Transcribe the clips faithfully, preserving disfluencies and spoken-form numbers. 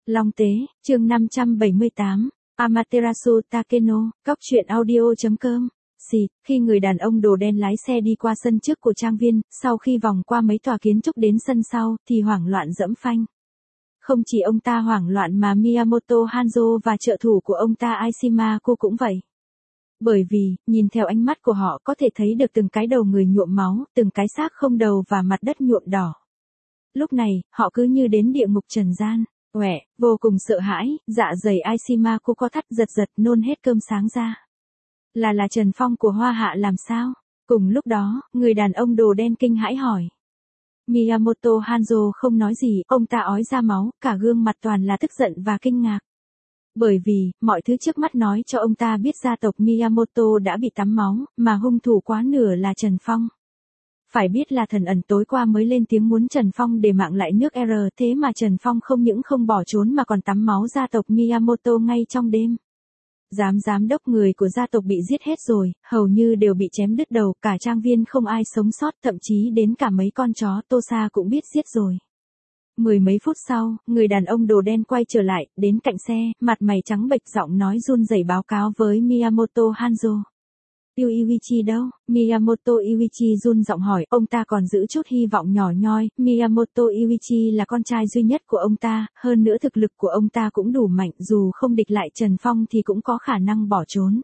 Long Tế, chương năm trăm bảy mươi tám, Amaterasu Takeno, cóc truyện audio.com. Xịt, khi người đàn ông đồ đen lái xe đi qua sân trước của trang viên, sau khi vòng qua mấy tòa kiến trúc đến sân sau, thì hoảng loạn dẫm phanh. Không chỉ ông ta hoảng loạn mà Miyamoto Hanzo và trợ thủ của ông ta Aishimako cũng vậy. Bởi vì, nhìn theo ánh mắt của họ có thể thấy được từng cái đầu người nhuộm máu, từng cái xác không đầu và mặt đất nhuộm đỏ. Lúc này, họ cứ như đến địa ngục trần gian. Uể, vô cùng sợ hãi, dạ dày Aishimako co thắt giật giật nôn hết cơm sáng ra. Là là Trần Phong của Hoa Hạ làm sao? Cùng lúc đó, người đàn ông đồ đen kinh hãi hỏi. Miyamoto Hanzo không nói gì, ông ta ói ra máu, cả gương mặt toàn là tức giận và kinh ngạc. Bởi vì, mọi thứ trước mắt nói cho ông ta biết gia tộc Miyamoto đã bị tắm máu, mà hung thủ quá nửa là Trần Phong. Phải biết là thần ẩn tối qua mới lên tiếng muốn Trần Phong để mạng lại nước R, thế mà Trần Phong không những không bỏ trốn mà còn tắm máu gia tộc Miyamoto ngay trong đêm. Giám giám đốc người của gia tộc bị giết hết rồi, hầu như đều bị chém đứt đầu, cả trang viên không ai sống sót, thậm chí đến cả mấy con chó Tosa cũng biết giết rồi. Mười mấy phút sau, người đàn ông đồ đen quay trở lại, đến cạnh xe, mặt mày trắng bệch giọng nói run rẩy báo cáo với Miyamoto Hanzo. Yu Iwichi đâu? Miyamoto Iwichi run giọng hỏi, ông ta còn giữ chút hy vọng nhỏ nhoi, Miyamoto Iwichi là con trai duy nhất của ông ta, hơn nữa thực lực của ông ta cũng đủ mạnh, dù không địch lại Trần Phong thì cũng có khả năng bỏ trốn.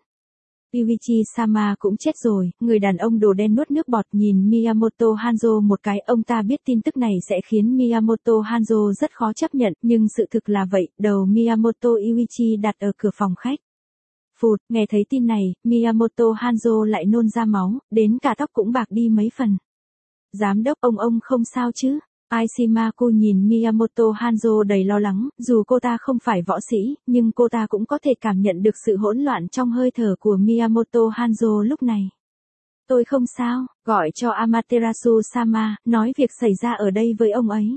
Iwichi-sama cũng chết rồi, người đàn ông đồ đen nuốt nước bọt nhìn Miyamoto Hanzo một cái, ông ta biết tin tức này sẽ khiến Miyamoto Hanzo rất khó chấp nhận, nhưng sự thực là vậy, đầu Miyamoto Iwichi đặt ở cửa phòng khách. Phụt, nghe thấy tin này, Miyamoto Hanzo lại nôn ra máu, đến cả tóc cũng bạc đi mấy phần. Giám đốc, ông ông không sao chứ? Aishimako nhìn Miyamoto Hanzo đầy lo lắng, dù cô ta không phải võ sĩ, nhưng cô ta cũng có thể cảm nhận được sự hỗn loạn trong hơi thở của Miyamoto Hanzo lúc này. Tôi không sao, gọi cho Amaterasu-sama, nói việc xảy ra ở đây với ông ấy.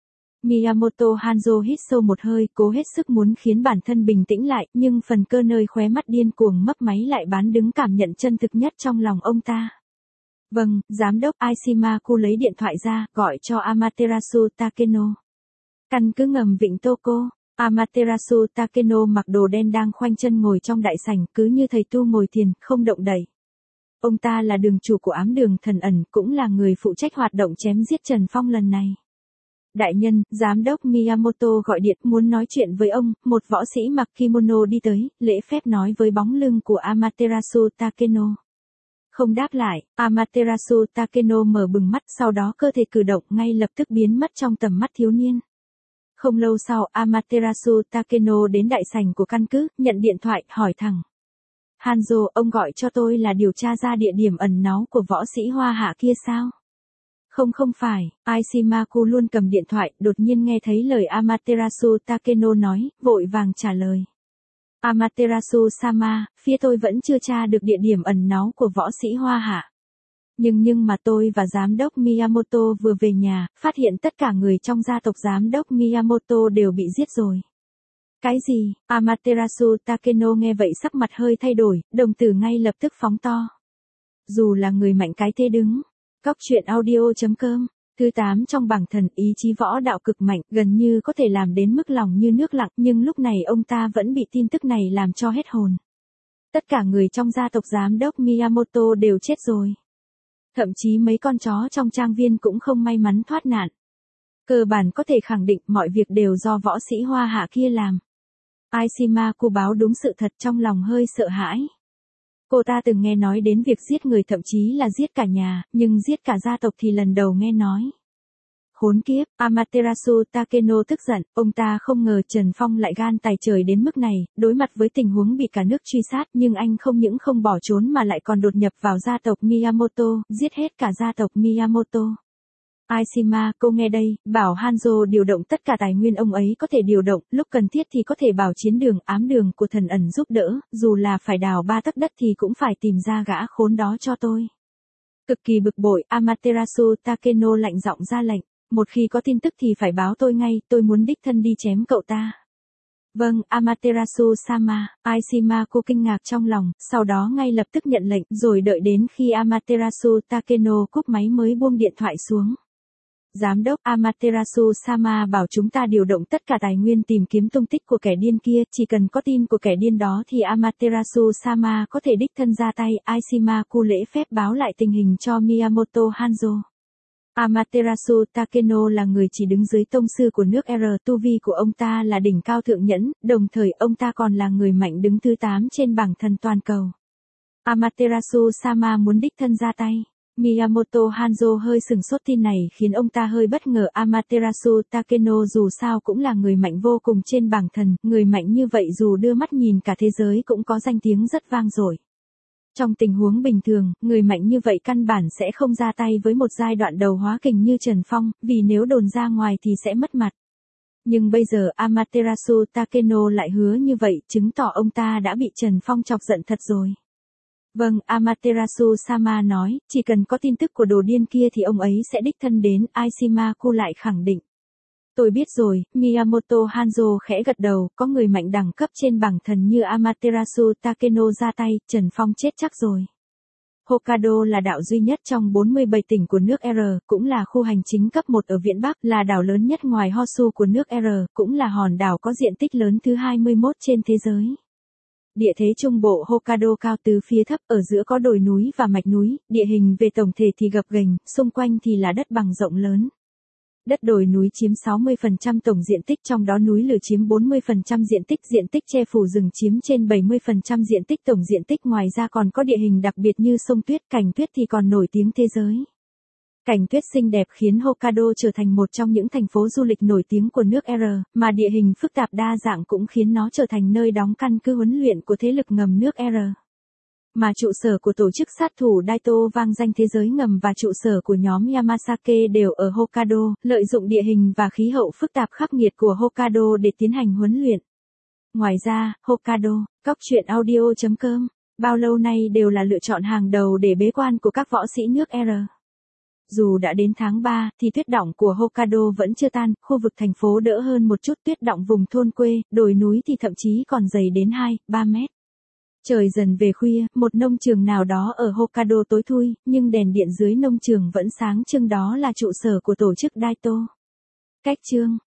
Miyamoto Hanzo hít sâu một hơi, cố hết sức muốn khiến bản thân bình tĩnh lại, nhưng phần cơ nơi khóe mắt điên cuồng mấp máy lại bán đứng cảm nhận chân thực nhất trong lòng ông ta. Vâng, giám đốc. Aishimako lấy điện thoại ra, gọi cho Amaterasu Takeno. Căn cứ ngầm Vịnh Toko, Amaterasu Takeno mặc đồ đen đang khoanh chân ngồi trong đại sảnh, cứ như thầy tu ngồi thiền, không động đậy. Ông ta là đường chủ của ám đường thần ẩn, cũng là người phụ trách hoạt động chém giết Trần Phong lần này. Đại nhân, giám đốc Miyamoto gọi điện muốn nói chuyện với ông, một võ sĩ mặc kimono đi tới, lễ phép nói với bóng lưng của Amaterasu Takeno. Không đáp lại, Amaterasu Takeno mở bừng mắt, sau đó cơ thể cử động ngay lập tức biến mất trong tầm mắt thiếu niên. Không lâu sau, Amaterasu Takeno đến đại sảnh của căn cứ, nhận điện thoại, hỏi thẳng. Hanzo, ông gọi cho tôi là điều tra ra địa điểm ẩn náu của võ sĩ Hoa Hạ kia sao? Không không phải, Aishimako luôn cầm điện thoại, đột nhiên nghe thấy lời Amaterasu Takeno nói, vội vàng trả lời. Amaterasu-sama, phía tôi vẫn chưa tra được địa điểm ẩn náu của võ sĩ Hoa Hạ. Nhưng nhưng mà tôi và giám đốc Miyamoto vừa về nhà, phát hiện tất cả người trong gia tộc giám đốc Miyamoto đều bị giết rồi. Cái gì? Amaterasu Takeno nghe vậy sắc mặt hơi thay đổi, đồng tử ngay lập tức phóng to. Dù là người mạnh cái thế đứng. Cóc truyện audio.com. Thứ tám trong bảng thần, ý chí võ đạo cực mạnh, gần như có thể làm đến mức lòng như nước lặng, nhưng lúc này ông ta vẫn bị tin tức này làm cho hết hồn. Tất cả người trong gia tộc giám đốc Miyamoto đều chết rồi. Thậm chí mấy con chó trong trang viên cũng không may mắn thoát nạn. Cơ bản có thể khẳng định mọi việc đều do võ sĩ Hoa Hạ kia làm. Aishimako báo đúng sự thật, trong lòng hơi sợ hãi. Cô ta từng nghe nói đến việc giết người, thậm chí là giết cả nhà, nhưng giết cả gia tộc thì lần đầu nghe nói. Khốn kiếp, Amaterasu Takeno tức giận, ông ta không ngờ Trần Phong lại gan tài trời đến mức này, đối mặt với tình huống bị cả nước truy sát, nhưng anh không những không bỏ trốn mà lại còn đột nhập vào gia tộc Miyamoto, giết hết cả gia tộc Miyamoto. Aishimako nghe đây, bảo Hanzo điều động tất cả tài nguyên ông ấy có thể điều động, lúc cần thiết thì có thể bảo chiến đường ám đường của thần ẩn giúp đỡ, dù là phải đào ba tấc đất thì cũng phải tìm ra gã khốn đó cho tôi. Cực kỳ bực bội, Amaterasu Takeno lạnh giọng ra lệnh, một khi có tin tức thì phải báo tôi ngay, tôi muốn đích thân đi chém cậu ta. Vâng, Amaterasu-sama, Aishimako kinh ngạc trong lòng, sau đó ngay lập tức nhận lệnh, rồi đợi đến khi Amaterasu Takeno cúp máy mới buông điện thoại xuống. Giám đốc Amaterasu Sama bảo chúng ta điều động tất cả tài nguyên tìm kiếm tung tích của kẻ điên kia, chỉ cần có tin của kẻ điên đó thì Amaterasu Sama có thể đích thân ra tay. Ishimaku lễ phép báo lại tình hình cho Miyamoto Hanzo. Amaterasu Takeno là người chỉ đứng dưới tông sư của nước R, tu vi của ông ta là đỉnh cao thượng nhẫn, đồng thời ông ta còn là người mạnh đứng thứ tám trên bảng thần toàn cầu. Amaterasu Sama muốn đích thân ra tay. Miyamoto Hanzo hơi sừng sốt, tin này khiến ông ta hơi bất ngờ. Amaterasu Takeno dù sao cũng là người mạnh vô cùng trên bảng thần, người mạnh như vậy dù đưa mắt nhìn cả thế giới cũng có danh tiếng rất vang dội. Trong tình huống bình thường, người mạnh như vậy căn bản sẽ không ra tay với một giai đoạn đầu hóa kình như Trần Phong, vì nếu đồn ra ngoài thì sẽ mất mặt. Nhưng bây giờ Amaterasu Takeno lại hứa như vậy, chứng tỏ ông ta đã bị Trần Phong chọc giận thật rồi. Vâng, Amaterasu Sama nói, chỉ cần có tin tức của đồ điên kia thì ông ấy sẽ đích thân đến. Ishimaku lại khẳng định. Tôi biết rồi. Miyamoto Hanzo khẽ gật đầu, có người mạnh đẳng cấp trên bảng thần như Amaterasu Takeno ra tay, Trần Phong chết chắc rồi. Hokkaido là đảo duy nhất trong bốn mươi bảy tỉnh của nước R, cũng là khu hành chính cấp một ở Viễn Bắc, là đảo lớn nhất ngoài Honshu của nước R, cũng là hòn đảo có diện tích lớn thứ hai mươi mốt trên thế giới. Địa thế trung bộ Hokkaido cao từ phía thấp, ở giữa có đồi núi và mạch núi, địa hình về tổng thể thì gập ghềnh, xung quanh thì là đất bằng rộng lớn. Đất đồi núi chiếm sáu mươi phần trăm tổng diện tích, trong đó núi lửa chiếm bốn mươi phần trăm diện tích, diện tích che phủ rừng chiếm trên bảy mươi phần trăm diện tích tổng diện tích. Ngoài ra còn có địa hình đặc biệt như sông tuyết, cảnh tuyết thì còn nổi tiếng thế giới. Cảnh tuyết xinh đẹp khiến Hokkaido trở thành một trong những thành phố du lịch nổi tiếng của nước R, mà địa hình phức tạp đa dạng cũng khiến nó trở thành nơi đóng căn cứ huấn luyện của thế lực ngầm nước R. Mà trụ sở của tổ chức sát thủ Daito vang danh thế giới ngầm và trụ sở của nhóm Yamasake đều ở Hokkaido, lợi dụng địa hình và khí hậu phức tạp khắc nghiệt của Hokkaido để tiến hành huấn luyện. Ngoài ra, Hokkaido, cóc truyện audio chấm com, bao lâu nay đều là lựa chọn hàng đầu để bế quan của các võ sĩ nước R. Dù đã đến tháng ba, thì tuyết đọng của Hokkaido vẫn chưa tan, khu vực thành phố đỡ hơn một chút, tuyết đọng vùng thôn quê, đồi núi thì thậm chí còn dày đến hai, ba mét. Trời dần về khuya, một nông trường nào đó ở Hokkaido tối thui, nhưng đèn điện dưới nông trường vẫn sáng trưng, đó là trụ sở của tổ chức Daito. Cách chương